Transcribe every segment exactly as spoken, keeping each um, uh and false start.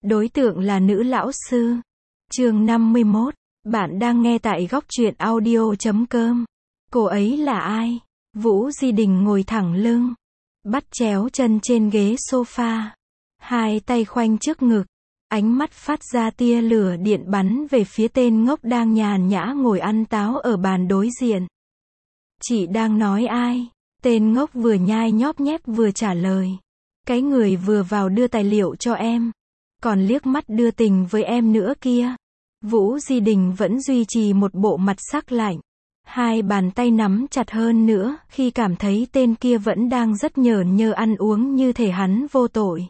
Đối tượng là nữ lão sư. Chương năm mươi mốt. Bạn đang nghe tại góc truyện audio chấm com. Cô ấy là ai? Vũ Di Đình ngồi thẳng lưng, bắt chéo chân trên ghế sofa, hai tay khoanh trước ngực, ánh mắt phát ra tia lửa điện bắn về phía tên ngốc đang nhàn nhã ngồi ăn táo ở bàn đối diện. Chị đang nói ai? Tên ngốc vừa nhai nhóp nhép vừa trả lời. Cái người vừa vào đưa tài liệu cho em, còn liếc mắt đưa tình với em nữa kia. Vũ Di Đình vẫn duy trì một bộ mặt sắc lạnh, hai bàn tay nắm chặt hơn nữa khi cảm thấy tên kia vẫn đang rất nhởn nhơ ăn uống như thể hắn vô tội.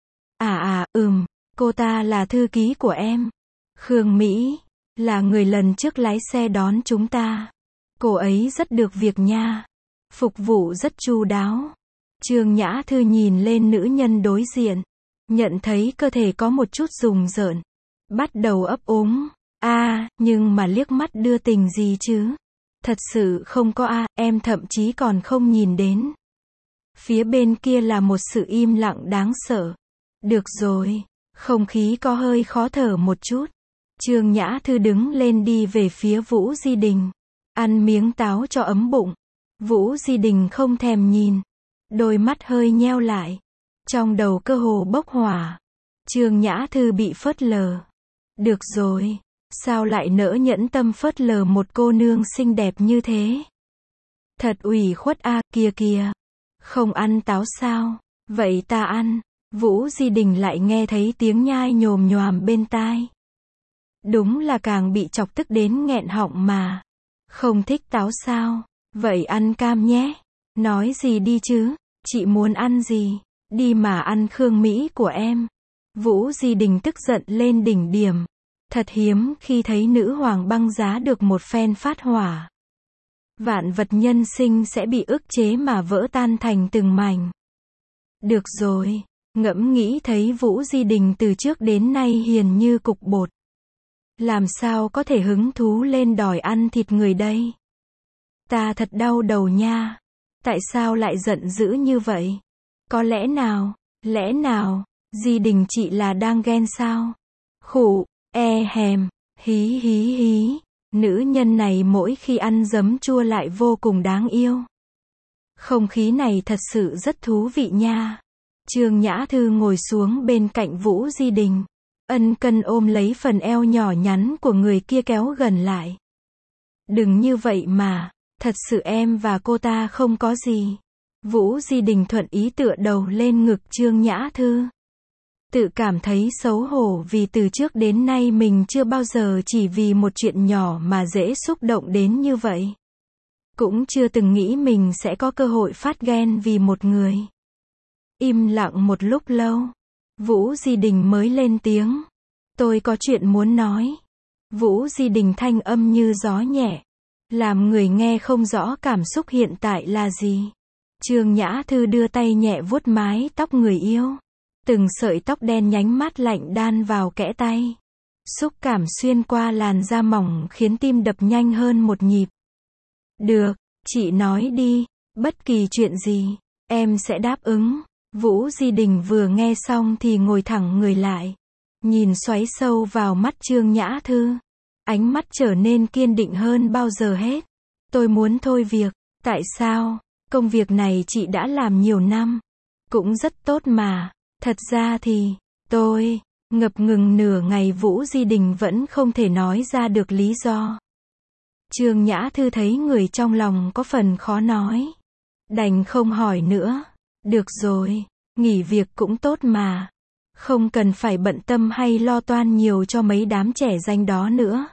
À à, ừm, cô ta là thư ký của em. Khương Mỹ, là người lần trước lái xe đón chúng ta. Cô ấy rất được việc nha. Phục vụ rất chu đáo. Trương Nhã Thư nhìn lên nữ nhân đối diện, nhận thấy cơ thể có một chút rùng rợn, bắt đầu ấp úng. A, à, nhưng mà liếc mắt đưa tình gì chứ? Thật sự không có a, à, em thậm chí còn không nhìn đến. Phía bên kia là một sự im lặng đáng sợ. Được rồi, không khí có hơi khó thở một chút. Trương Nhã Thư đứng lên đi về phía Vũ Di Đình, ăn miếng táo cho ấm bụng. Vũ Di Đình không thèm nhìn, đôi mắt hơi nheo lại, trong đầu cơ hồ bốc hỏa. Trương Nhã Thư bị phớt lờ. Được rồi, sao lại nỡ nhẫn tâm phớt lờ một cô nương xinh đẹp như thế? Thật ủy khuất a, à, kìa kìa. Không ăn táo sao? Vậy ta ăn. Vũ Di Đình lại nghe thấy tiếng nhai nhồm nhoàm bên tai. Đúng là càng bị chọc tức đến nghẹn họng mà. Không thích táo sao? Vậy ăn cam nhé. Nói gì đi chứ? Chị muốn ăn gì? Đi mà ăn Khương Mỹ của em. Vũ Di Đình tức giận lên đỉnh điểm. Thật hiếm khi thấy nữ hoàng băng giá được một phen phát hỏa. Vạn vật nhân sinh sẽ bị ức chế mà vỡ tan thành từng mảnh. Được rồi, ngẫm nghĩ thấy Vũ Di Đình từ trước đến nay hiền như cục bột. Làm sao có thể hứng thú lên đòi ăn thịt người đây? Ta thật đau đầu nha. Tại sao lại giận dữ như vậy? Có lẽ nào, lẽ nào, Di Đình chị là đang ghen sao? Khụ, e hèm, hí hí hí. Nữ nhân này mỗi khi ăn giấm chua lại vô cùng đáng yêu. Không khí này thật sự rất thú vị nha. Trương Nhã Thư ngồi xuống bên cạnh Vũ Di Đình, ân cần ôm lấy phần eo nhỏ nhắn của người kia kéo gần lại. Đừng như vậy mà, thật sự em và cô ta không có gì. Vũ Di Đình thuận ý tựa đầu lên ngực Trương Nhã Thư. Tự cảm thấy xấu hổ vì từ trước đến nay mình chưa bao giờ chỉ vì một chuyện nhỏ mà dễ xúc động đến như vậy. Cũng chưa từng nghĩ mình sẽ có cơ hội phát ghen vì một người. Im lặng một lúc lâu, Vũ Di Đình mới lên tiếng. Tôi có chuyện muốn nói. Vũ Di Đình thanh âm như gió nhẹ, làm người nghe không rõ cảm xúc hiện tại là gì. Trương Nhã Thư đưa tay nhẹ vuốt mái tóc người yêu. Từng sợi tóc đen nhánh mát lạnh đan vào kẽ tay. Xúc cảm xuyên qua làn da mỏng khiến tim đập nhanh hơn một nhịp. Được, chị nói đi, bất kỳ chuyện gì, em sẽ đáp ứng. Vũ Di Đình vừa nghe xong thì ngồi thẳng người lại, nhìn xoáy sâu vào mắt Trương Nhã Thư. Ánh mắt trở nên kiên định hơn bao giờ hết. Tôi muốn thôi việc. Tại sao? Công việc này chị đã làm nhiều năm. Cũng rất tốt mà. Thật ra thì, tôi, ngập ngừng nửa ngày Vũ Di Đình vẫn không thể nói ra được lý do. Trương Nhã Thư thấy người trong lòng có phần khó nói. Đành không hỏi nữa. Được rồi, nghỉ việc cũng tốt mà. Không cần phải bận tâm hay lo toan nhiều cho mấy đám trẻ danh đó nữa.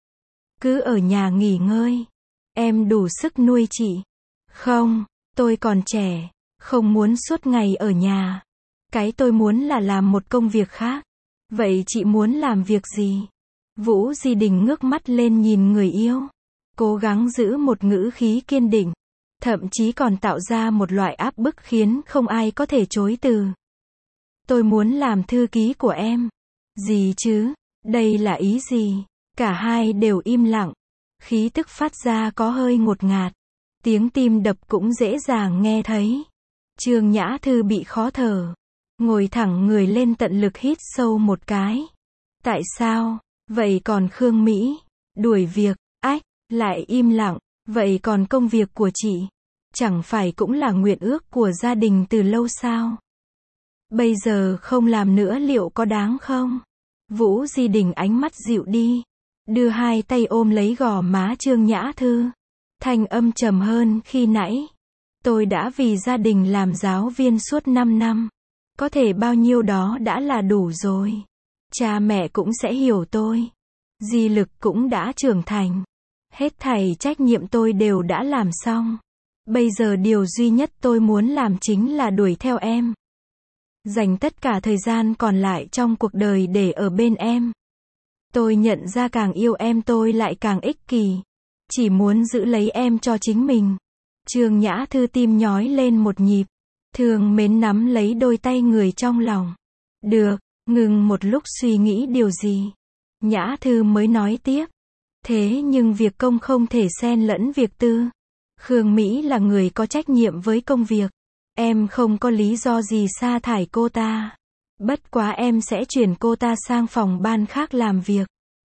Cứ ở nhà nghỉ ngơi. Em đủ sức nuôi chị. Không, tôi còn trẻ, không muốn suốt ngày ở nhà. Cái tôi muốn là làm một công việc khác. Vậy chị muốn làm việc gì? Vũ Di Đình ngước mắt lên nhìn người yêu, cố gắng giữ một ngữ khí kiên định, thậm chí còn tạo ra một loại áp bức khiến không ai có thể chối từ. Tôi muốn làm thư ký của em. Gì chứ? Đây là ý gì? Cả hai đều im lặng. Khí tức phát ra có hơi ngột ngạt. Tiếng tim đập cũng dễ dàng nghe thấy. Trương Nhã Thư bị khó thở. Ngồi thẳng người lên tận lực hít sâu một cái. Tại sao? Vậy còn Khương Mỹ? Đuổi việc, ách, lại im lặng. Vậy còn công việc của chị? Chẳng phải cũng là nguyện ước của gia đình từ lâu sao? Bây giờ không làm nữa liệu có đáng không? Vũ Di Đình ánh mắt dịu đi. Đưa hai tay ôm lấy gò má Trương Nhã Thư. Thanh âm trầm hơn khi nãy. Tôi đã vì gia đình làm giáo viên suốt năm năm. Có thể bao nhiêu đó đã là đủ rồi. Cha mẹ cũng sẽ hiểu tôi. Di Lực cũng đã trưởng thành. Hết thảy trách nhiệm tôi đều đã làm xong. Bây giờ điều duy nhất tôi muốn làm chính là đuổi theo em. Dành tất cả thời gian còn lại trong cuộc đời để ở bên em. Tôi nhận ra càng yêu em tôi lại càng ích kỷ. Chỉ muốn giữ lấy em cho chính mình. Trương Nhã Thư tim nhói lên một nhịp. Thương mến nắm lấy đôi tay người trong lòng. Được, ngừng một lúc suy nghĩ điều gì. Nhã Thư mới nói tiếp. Thế nhưng việc công không thể xen lẫn việc tư. Khương Mỹ là người có trách nhiệm với công việc. Em không có lý do gì sa thải cô ta. Bất quá em sẽ chuyển cô ta sang phòng ban khác làm việc.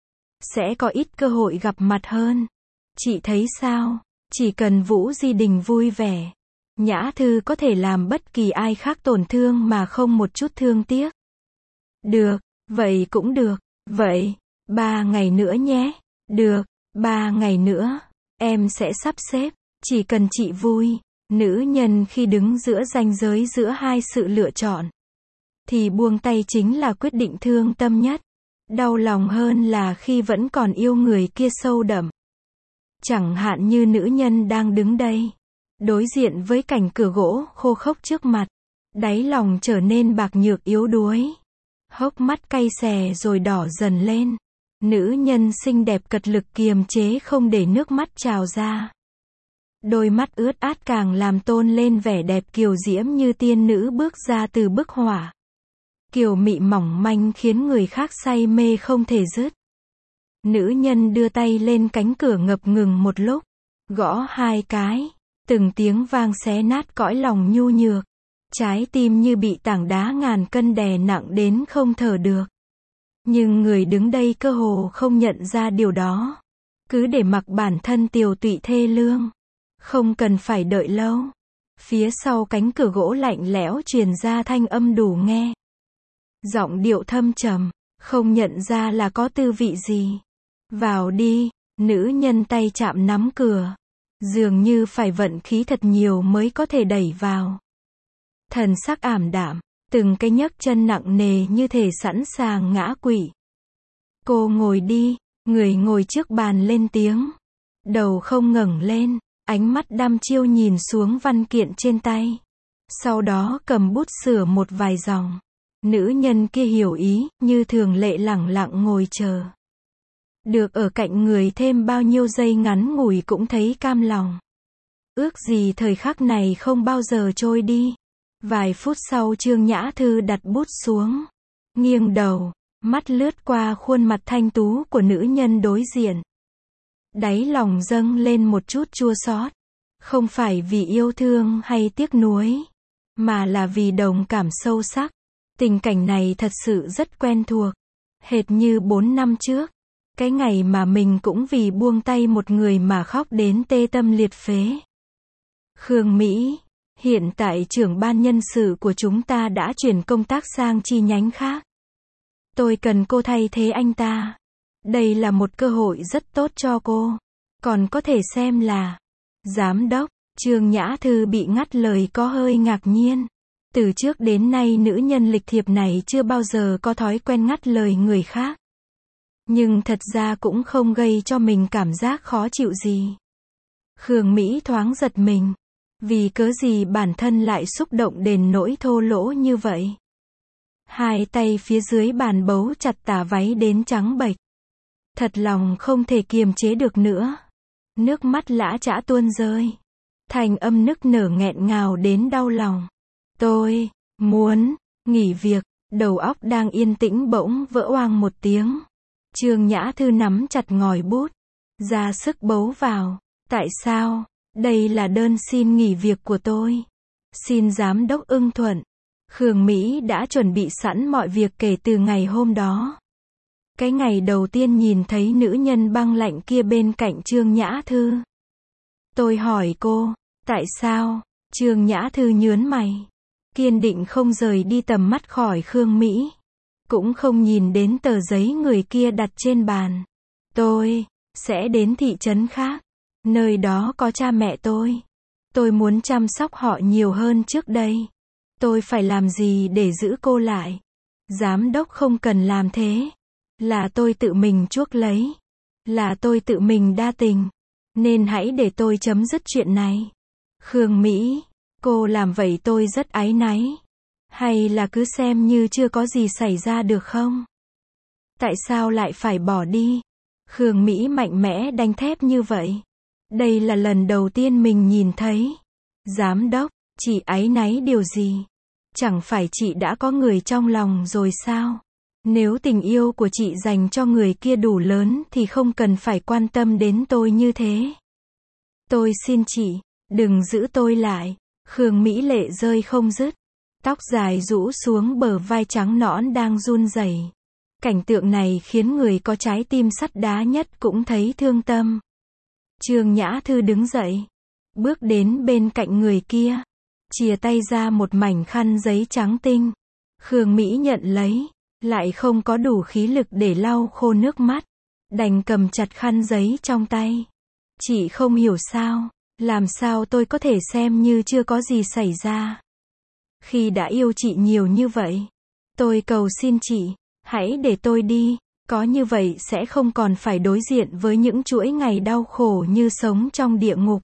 Sẽ có ít cơ hội gặp mặt hơn. Chị thấy sao? Chỉ cần Vũ Di Đình vui vẻ. Nhã Thư có thể làm bất kỳ ai khác tổn thương mà không một chút thương tiếc. Được, vậy cũng được. Vậy, ba ngày nữa nhé. Được, ba ngày nữa. Em sẽ sắp xếp. Chỉ cần chị vui. Nữ nhân khi đứng giữa ranh giới giữa hai sự lựa chọn. Thì buông tay chính là quyết định thương tâm nhất. Đau lòng hơn là khi vẫn còn yêu người kia sâu đậm. Chẳng hạn như nữ nhân đang đứng đây. Đối diện với cảnh cửa gỗ khô khốc trước mặt. Đáy lòng trở nên bạc nhược yếu đuối. Hốc mắt cay xè rồi đỏ dần lên. Nữ nhân xinh đẹp cật lực kiềm chế không để nước mắt trào ra. Đôi mắt ướt át càng làm tôn lên vẻ đẹp kiều diễm như tiên nữ bước ra từ bức họa. Kiều mị mỏng manh khiến người khác say mê không thể dứt. Nữ nhân đưa tay lên cánh cửa ngập ngừng một lúc. Gõ hai cái. Từng tiếng vang xé nát cõi lòng nhu nhược. Trái tim như bị tảng đá ngàn cân đè nặng đến không thở được. Nhưng người đứng đây cơ hồ không nhận ra điều đó. Cứ để mặc bản thân tiều tụy thê lương. Không cần phải đợi lâu. Phía sau cánh cửa gỗ lạnh lẽo truyền ra thanh âm đủ nghe. Giọng điệu thâm trầm, không nhận ra là có tư vị gì. Vào đi, nữ nhân tay chạm nắm cửa. Dường như phải vận khí thật nhiều mới có thể đẩy vào. Thần sắc ảm đạm, từng cái nhấc chân nặng nề như thể sẵn sàng ngã quỵ. Cô ngồi đi, người ngồi trước bàn lên tiếng. Đầu không ngẩng lên, ánh mắt đăm chiêu nhìn xuống văn kiện trên tay. Sau đó cầm bút sửa một vài dòng. Nữ nhân kia hiểu ý, như thường lệ lẳng lặng ngồi chờ. Được ở cạnh người thêm bao nhiêu giây ngắn ngủi cũng thấy cam lòng. Ước gì thời khắc này không bao giờ trôi đi. Vài phút sau Trương Nhã Thư đặt bút xuống. Nghiêng đầu, mắt lướt qua khuôn mặt thanh tú của nữ nhân đối diện. Đáy lòng dâng lên một chút chua xót. Không phải vì yêu thương hay tiếc nuối, mà là vì đồng cảm sâu sắc. Tình cảnh này thật sự rất quen thuộc. Hệt như bốn năm trước. Cái ngày mà mình cũng vì buông tay một người mà khóc đến tê tâm liệt phế. Khương Mỹ, hiện tại trưởng ban nhân sự của chúng ta đã chuyển công tác sang chi nhánh khác. Tôi cần cô thay thế anh ta. Đây là một cơ hội rất tốt cho cô. Còn có thể xem là giám đốc. Trương Nhã Thư bị ngắt lời có hơi ngạc nhiên. Từ trước đến nay nữ nhân lịch thiệp này chưa bao giờ có thói quen ngắt lời người khác. Nhưng thật ra cũng không gây cho mình cảm giác khó chịu gì. Khương Mỹ thoáng giật mình. Vì cớ gì bản thân lại xúc động đến nỗi thô lỗ như vậy. Hai tay phía dưới bàn bấu chặt tà váy đến trắng bệch. Thật lòng không thể kiềm chế được nữa. Nước mắt lã chã tuôn rơi. Thành âm nức nở nghẹn ngào đến đau lòng. Tôi muốn nghỉ việc. Đầu óc đang yên tĩnh bỗng vỡ oang một tiếng. Trương Nhã Thư nắm chặt ngòi bút. Ra sức bấu vào. Tại sao? Đây là đơn xin nghỉ việc của tôi. Xin giám đốc ưng thuận. Khương Mỹ đã chuẩn bị sẵn mọi việc kể từ ngày hôm đó. Cái ngày đầu tiên nhìn thấy nữ nhân băng lạnh kia bên cạnh Trương Nhã Thư. Tôi hỏi cô, tại sao? Trương Nhã Thư nhớn mày, kiên định không rời đi tầm mắt khỏi Khương Mỹ, cũng không nhìn đến tờ giấy người kia đặt trên bàn. Tôi sẽ đến thị trấn khác, nơi đó có cha mẹ tôi. Tôi muốn chăm sóc họ nhiều hơn trước đây. Tôi phải làm gì để giữ cô lại? Giám đốc không cần làm thế. Là tôi tự mình chuốc lấy. Là tôi tự mình đa tình. Nên hãy để tôi chấm dứt chuyện này. Khương Mỹ, cô làm vậy tôi rất áy náy. Hay là cứ xem như chưa có gì xảy ra được không? Tại sao lại phải bỏ đi? Khương Mỹ mạnh mẽ đanh thép như vậy. Đây là lần đầu tiên mình nhìn thấy. Giám đốc, chị áy náy điều gì? Chẳng phải chị đã có người trong lòng rồi sao? Nếu tình yêu của chị dành cho người kia đủ lớn thì không cần phải quan tâm đến tôi như thế. Tôi xin chị, đừng giữ tôi lại. Khương Mỹ lệ rơi không dứt. Tóc dài rũ xuống bờ vai trắng nõn đang run rẩy. Cảnh tượng này khiến người có trái tim sắt đá nhất cũng thấy thương tâm. Trương Nhã Thư đứng dậy, bước đến bên cạnh người kia, chìa tay ra một mảnh khăn giấy trắng tinh. Khương Mỹ nhận lấy, lại không có đủ khí lực để lau khô nước mắt, đành cầm chặt khăn giấy trong tay. Chị không hiểu sao, làm sao tôi có thể xem như chưa có gì xảy ra. Khi đã yêu chị nhiều như vậy, tôi cầu xin chị, hãy để tôi đi, có như vậy sẽ không còn phải đối diện với những chuỗi ngày đau khổ như sống trong địa ngục.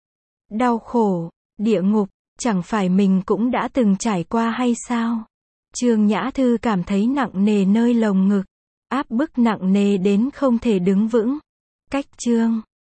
Đau khổ, địa ngục, chẳng phải mình cũng đã từng trải qua hay sao? Trương Nhã Thư cảm thấy nặng nề nơi lồng ngực, áp bức nặng nề đến không thể đứng vững. Cách Trương